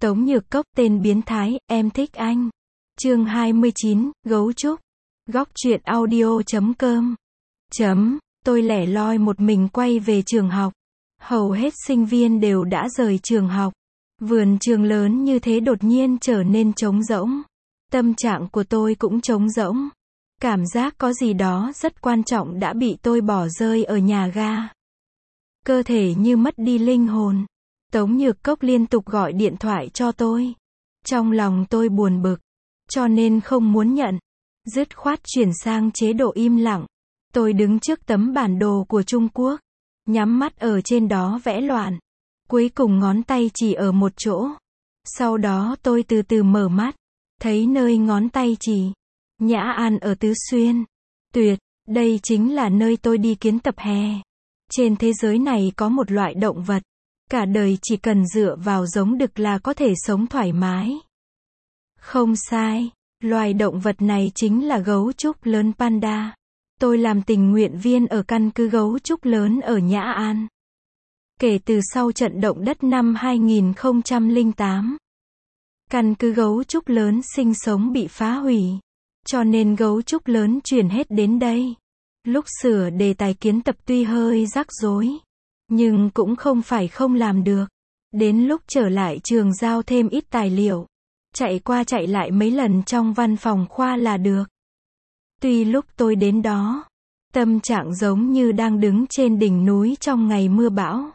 Tống Nhược Cốc tên biến thái, em thích anh. Chương 29, Gấu Trúc. Góc truyện audio.com. Tôi lẻ loi một mình quay về trường học. Hầu hết sinh viên đều đã rời trường học. Vườn trường lớn như thế đột nhiên trở nên trống rỗng. Tâm trạng của tôi cũng trống rỗng. Cảm giác có gì đó rất quan trọng đã bị tôi bỏ rơi ở nhà ga. Cơ thể như mất đi linh hồn. Tống Nhược Cốc liên tục gọi điện thoại cho tôi. Trong lòng tôi buồn bực, cho nên không muốn nhận. Dứt khoát chuyển sang chế độ im lặng. Tôi đứng trước tấm bản đồ của Trung Quốc, nhắm mắt ở trên đó vẽ loạn. Cuối cùng ngón tay chỉ ở một chỗ. Sau đó tôi từ từ mở mắt, thấy nơi ngón tay chỉ. Nhã An ở Tứ Xuyên. Tuyệt, đây chính là nơi tôi đi kiến tập hè. Trên thế giới này có một loại động vật, cả đời chỉ cần dựa vào giống đực là có thể sống thoải mái. Không sai, loài động vật này chính là gấu trúc lớn panda. Tôi làm tình nguyện viên ở căn cứ gấu trúc lớn ở Nhã An. Kể từ sau trận động đất năm 2008, căn cứ gấu trúc lớn sinh sống bị phá hủy, cho nên gấu trúc lớn chuyển hết đến đây. Lúc sửa đề tài kiến tập tuy hơi rắc rối, nhưng cũng không phải không làm được. Đến lúc trở lại trường giao thêm ít tài liệu, chạy qua chạy lại mấy lần trong văn phòng khoa là được. Tuy lúc tôi đến đó, tâm trạng giống như đang đứng trên đỉnh núi trong ngày mưa bão.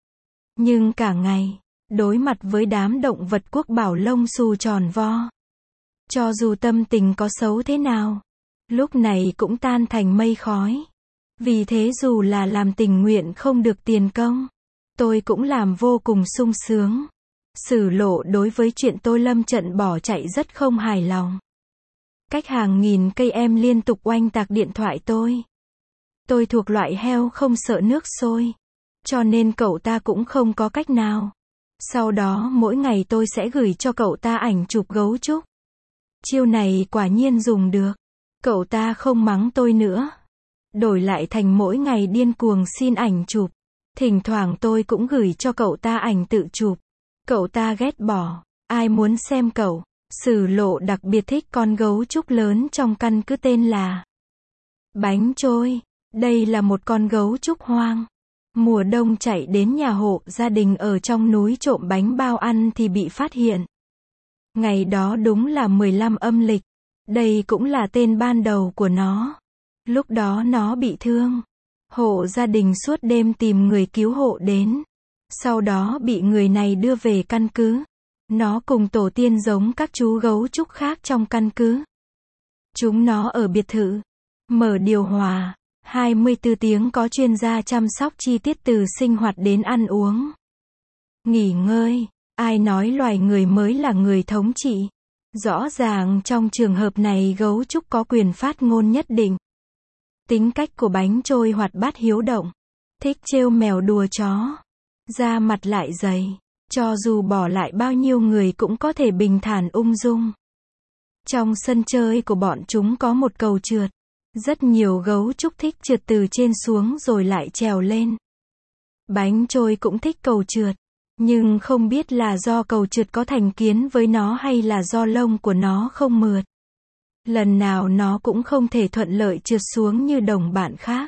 Nhưng cả ngày, đối mặt với đám động vật quốc bảo lông xù tròn vo. Cho dù tâm tình có xấu thế nào, lúc này cũng tan thành mây khói. Vì thế dù là làm tình nguyện không được tiền công, tôi cũng làm vô cùng sung sướng. Sử Lộ đối với chuyện tôi lâm trận bỏ chạy rất không hài lòng. Cách hàng nghìn cây em liên tục oanh tạc điện thoại tôi. Tôi thuộc loại heo không sợ nước sôi, cho nên cậu ta cũng không có cách nào. Sau đó mỗi ngày tôi sẽ gửi cho cậu ta ảnh chụp gấu trúc. Chiêu này quả nhiên dùng được. Cậu ta không mắng tôi nữa. Đổi lại thành mỗi ngày điên cuồng xin ảnh chụp. Thỉnh thoảng tôi cũng gửi cho cậu ta ảnh tự chụp. Cậu ta ghét bỏ. Ai muốn xem cậu? Sử Lộ đặc biệt thích con gấu trúc lớn trong căn cứ tên là Bánh Trôi. Đây là một con gấu trúc hoang. Mùa đông chạy đến nhà hộ gia đình ở trong núi trộm bánh bao ăn thì bị phát hiện. Ngày đó đúng là 15 âm lịch. Đây cũng là tên ban đầu của nó. Lúc đó nó bị thương. Hộ gia đình suốt đêm tìm người cứu hộ đến. Sau đó bị người này đưa về căn cứ. Nó cùng tổ tiên giống các chú gấu trúc khác trong căn cứ. Chúng nó ở biệt thự. Mở điều hòa. 24 tiếng có chuyên gia chăm sóc chi tiết từ sinh hoạt đến ăn uống. Nghỉ ngơi. Ai nói loài người mới là người thống trị? Rõ ràng trong trường hợp này gấu trúc có quyền phát ngôn nhất định. Tính cách của Bánh Trôi hoạt bát hiếu động. Thích trêu mèo đùa chó. Da mặt lại dày. Cho dù bỏ lại bao nhiêu người cũng có thể bình thản ung dung. Trong sân chơi của bọn chúng có một cầu trượt. Rất nhiều gấu trúc thích trượt từ trên xuống rồi lại trèo lên. Bánh Trôi cũng thích cầu trượt. Nhưng không biết là do cầu trượt có thành kiến với nó hay là do lông của nó không mượt. Lần nào nó cũng không thể thuận lợi trượt xuống như đồng bạn khác.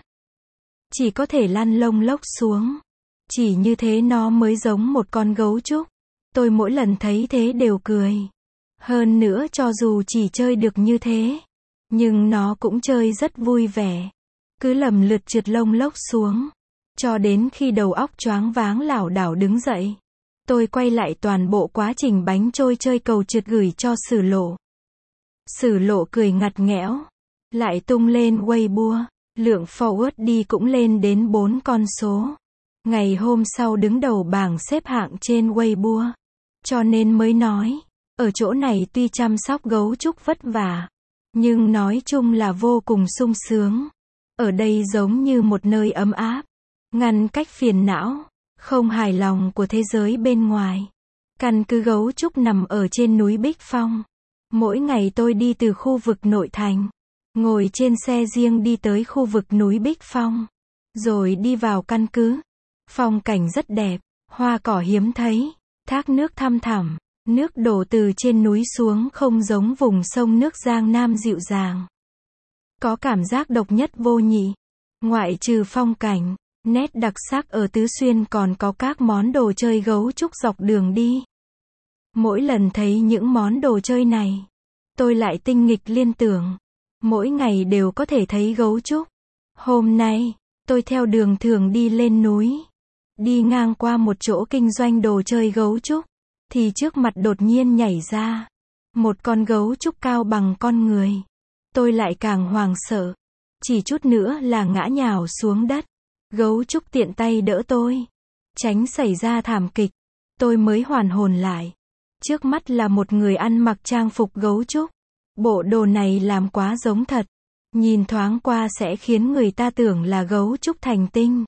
Chỉ có thể lăn lông lốc xuống. Chỉ như thế nó mới giống một con gấu trúc. Tôi mỗi lần thấy thế đều cười. Hơn nữa cho dù chỉ chơi được như thế, nhưng nó cũng chơi rất vui vẻ. Cứ lầm lượt trượt lông lốc xuống. Cho đến khi đầu óc choáng váng lảo đảo đứng dậy. Tôi quay lại toàn bộ quá trình Bánh Trôi chơi cầu trượt gửi cho Sử Lộ. Sử Lộ cười ngặt nghẽo. Lại tung lên Weibo. Lượng forward đi cũng lên đến 4 con số. Ngày hôm sau đứng đầu bảng xếp hạng trên Weibo. Cho nên mới nói. Ở chỗ này tuy chăm sóc gấu trúc vất vả, nhưng nói chung là vô cùng sung sướng. Ở đây giống như một nơi ấm áp. Ngăn cách phiền não, không hài lòng của thế giới bên ngoài. Căn cứ gấu trúc nằm ở trên núi Bích Phong. Mỗi ngày tôi đi từ khu vực nội thành, ngồi trên xe riêng đi tới khu vực núi Bích Phong, rồi đi vào căn cứ. Phong cảnh rất đẹp, hoa cỏ hiếm thấy, thác nước thăm thẳm, Nước đổ từ trên núi xuống không giống vùng sông nước Giang Nam dịu dàng. Có cảm giác độc nhất vô nhị. Ngoại trừ phong cảnh, nét đặc sắc ở Tứ Xuyên còn có các món đồ chơi gấu trúc dọc đường đi. Mỗi lần thấy những món đồ chơi này, tôi lại tinh nghịch liên tưởng. Mỗi ngày đều có thể thấy gấu trúc. Hôm nay, tôi theo đường thường đi lên núi. Đi ngang qua một chỗ kinh doanh đồ chơi gấu trúc. Thì trước mặt đột nhiên nhảy ra một con gấu trúc cao bằng con người. Tôi lại càng hoảng sợ. Chỉ chút nữa là ngã nhào xuống đất. Gấu trúc tiện tay đỡ tôi, tránh xảy ra thảm kịch. Tôi mới hoàn hồn lại. Trước mắt là một người ăn mặc trang phục gấu trúc. Bộ đồ này làm quá giống thật. Nhìn thoáng qua sẽ khiến người ta tưởng là gấu trúc thành tinh.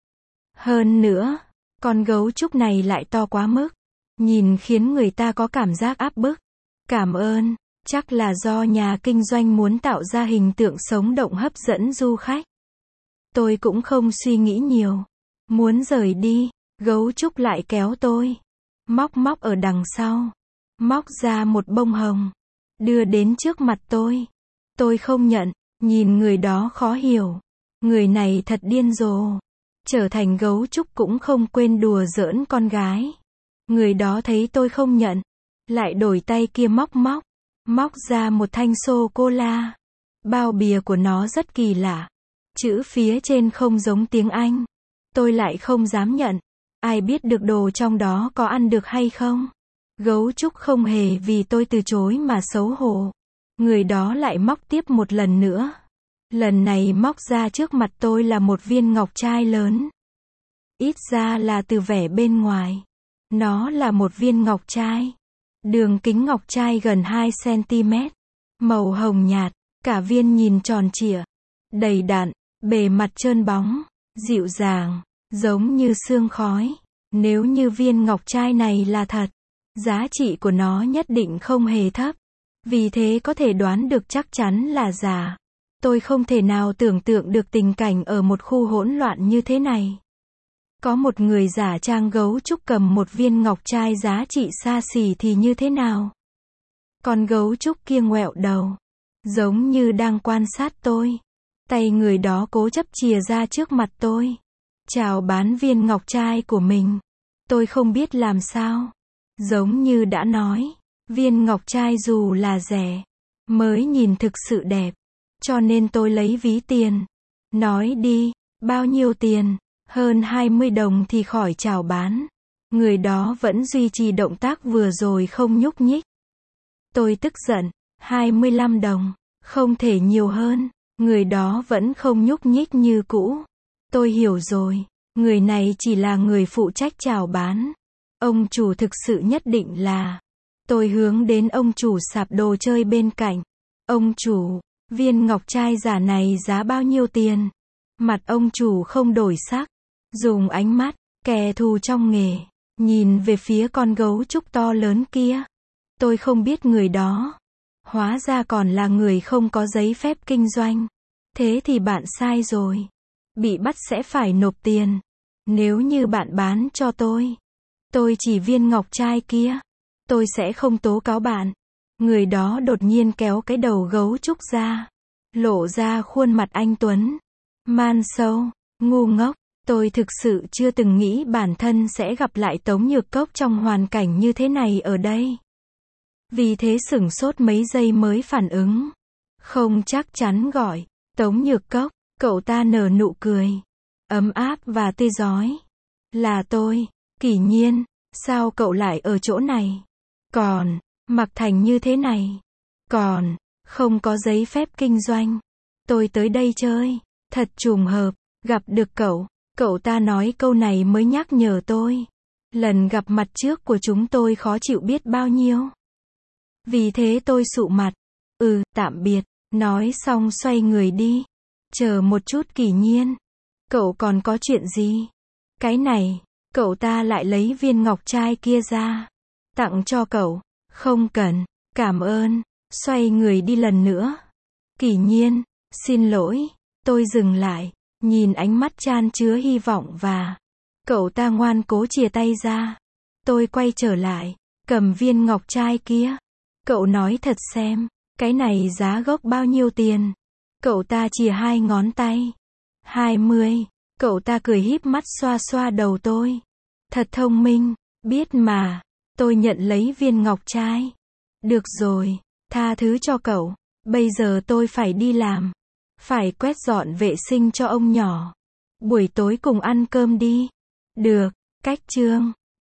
Hơn nữa, con gấu trúc này lại to quá mức. Nhìn khiến người ta có cảm giác áp bức. Cảm ơn, chắc là do nhà kinh doanh muốn tạo ra hình tượng sống động hấp dẫn du khách. Tôi cũng không suy nghĩ nhiều. Muốn rời đi, gấu trúc lại kéo tôi. Móc ở đằng sau. Móc ra một bông hồng. Đưa đến trước mặt tôi. Tôi không nhận, nhìn người đó khó hiểu. Người này thật điên rồ. Trở thành gấu trúc cũng không quên đùa giỡn con gái. Người đó thấy tôi không nhận. Lại đổi tay kia móc ra một thanh sô-cô-la. Bao bìa của nó rất kỳ lạ. Chữ phía trên không giống tiếng Anh. Tôi lại không dám nhận. Ai biết được đồ trong đó có ăn được hay không? Gấu trúc không hề vì tôi từ chối mà xấu hổ. Người đó lại móc tiếp một lần nữa. Lần này móc ra trước mặt tôi là một viên ngọc trai lớn. Ít ra là từ vẻ bên ngoài. Nó là một viên ngọc trai. Đường kính ngọc trai gần 2 cm. Màu hồng nhạt. Cả viên nhìn tròn trịa. Đầy đặn. Bề mặt trơn bóng. Dịu dàng. Giống như sương khói. Nếu như viên ngọc trai này là thật, giá trị của nó nhất định không hề thấp. Vì thế có thể đoán được chắc chắn là giả. Tôi không thể nào tưởng tượng được tình cảnh ở một khu hỗn loạn như thế này. Có một người giả trang gấu trúc cầm một viên ngọc trai giá trị xa xỉ thì như thế nào? Con gấu trúc kia ngoẹo đầu, giống như đang quan sát tôi. Tay người đó cố chấp chìa ra trước mặt tôi. Chào bán viên ngọc trai của mình. Tôi không biết làm sao. Giống như đã nói, viên ngọc trai dù là rẻ, mới nhìn thực sự đẹp. Cho nên tôi lấy ví tiền. Nói đi, bao nhiêu tiền? Hơn 20 đồng thì khỏi chào bán. Người đó vẫn duy trì động tác vừa rồi không nhúc nhích. Tôi tức giận, 25 đồng, không thể nhiều hơn. Người đó vẫn không nhúc nhích như cũ. Tôi hiểu rồi, người này chỉ là người phụ trách chào bán. Ông chủ thực sự nhất định là. Tôi hướng đến ông chủ sạp đồ chơi bên cạnh. Ông chủ, viên ngọc trai giả này giá bao nhiêu tiền? Mặt ông chủ không đổi sắc. Dùng ánh mắt, kẻ thù trong nghề, nhìn về phía con gấu trúc to lớn kia. Tôi không biết người đó. Hóa ra còn là người không có giấy phép kinh doanh. Thế thì bạn sai rồi. Bị bắt sẽ phải nộp tiền. Nếu như bạn bán cho tôi chỉ viên ngọc trai kia, tôi sẽ không tố cáo bạn. Người đó đột nhiên kéo cái đầu gấu trúc ra. Lộ ra khuôn mặt anh tuấn. Man sâu, ngu ngốc. Tôi thực sự chưa từng nghĩ bản thân sẽ gặp lại Tống Nhược Cốc trong hoàn cảnh như thế này ở đây. Vì thế sửng sốt mấy giây mới phản ứng. Không chắc chắn gọi. Tống Nhược Cốc, cậu ta nở nụ cười. Ấm áp và tươi rói. Là tôi, Kỷ Nhiên, sao cậu lại ở chỗ này? Còn, mặc thành như thế này. Còn, không có giấy phép kinh doanh. Tôi tới đây chơi. Thật trùng hợp, gặp được cậu. Cậu ta nói câu này mới nhắc nhở tôi. Lần gặp mặt trước của chúng tôi khó chịu biết bao nhiêu. Vì thế tôi sụ mặt. Tạm biệt. Nói xong xoay người đi. Chờ một chút Kỷ Nhiên. Cậu còn có chuyện gì? Cái này, cậu ta lại lấy viên ngọc trai kia ra. Tặng cho cậu. Không cần, cảm ơn. Xoay người đi lần nữa. Kỷ Nhiên, xin lỗi. Tôi dừng lại, nhìn ánh mắt chan chứa hy vọng và cậu ta ngoan cố chìa tay ra. Tôi quay trở lại. Cầm viên ngọc trai kia. Cậu nói thật xem, cái này giá gốc bao nhiêu tiền? Cậu ta chìa 2 ngón tay. 20. Cậu ta cười híp mắt xoa xoa đầu tôi. Thật thông minh, biết mà. Tôi nhận lấy viên ngọc trai. Được rồi, tha thứ cho cậu. Bây giờ tôi phải đi làm. Phải quét dọn vệ sinh cho ông nhỏ. Buổi tối cùng ăn cơm đi. Được, cách chương.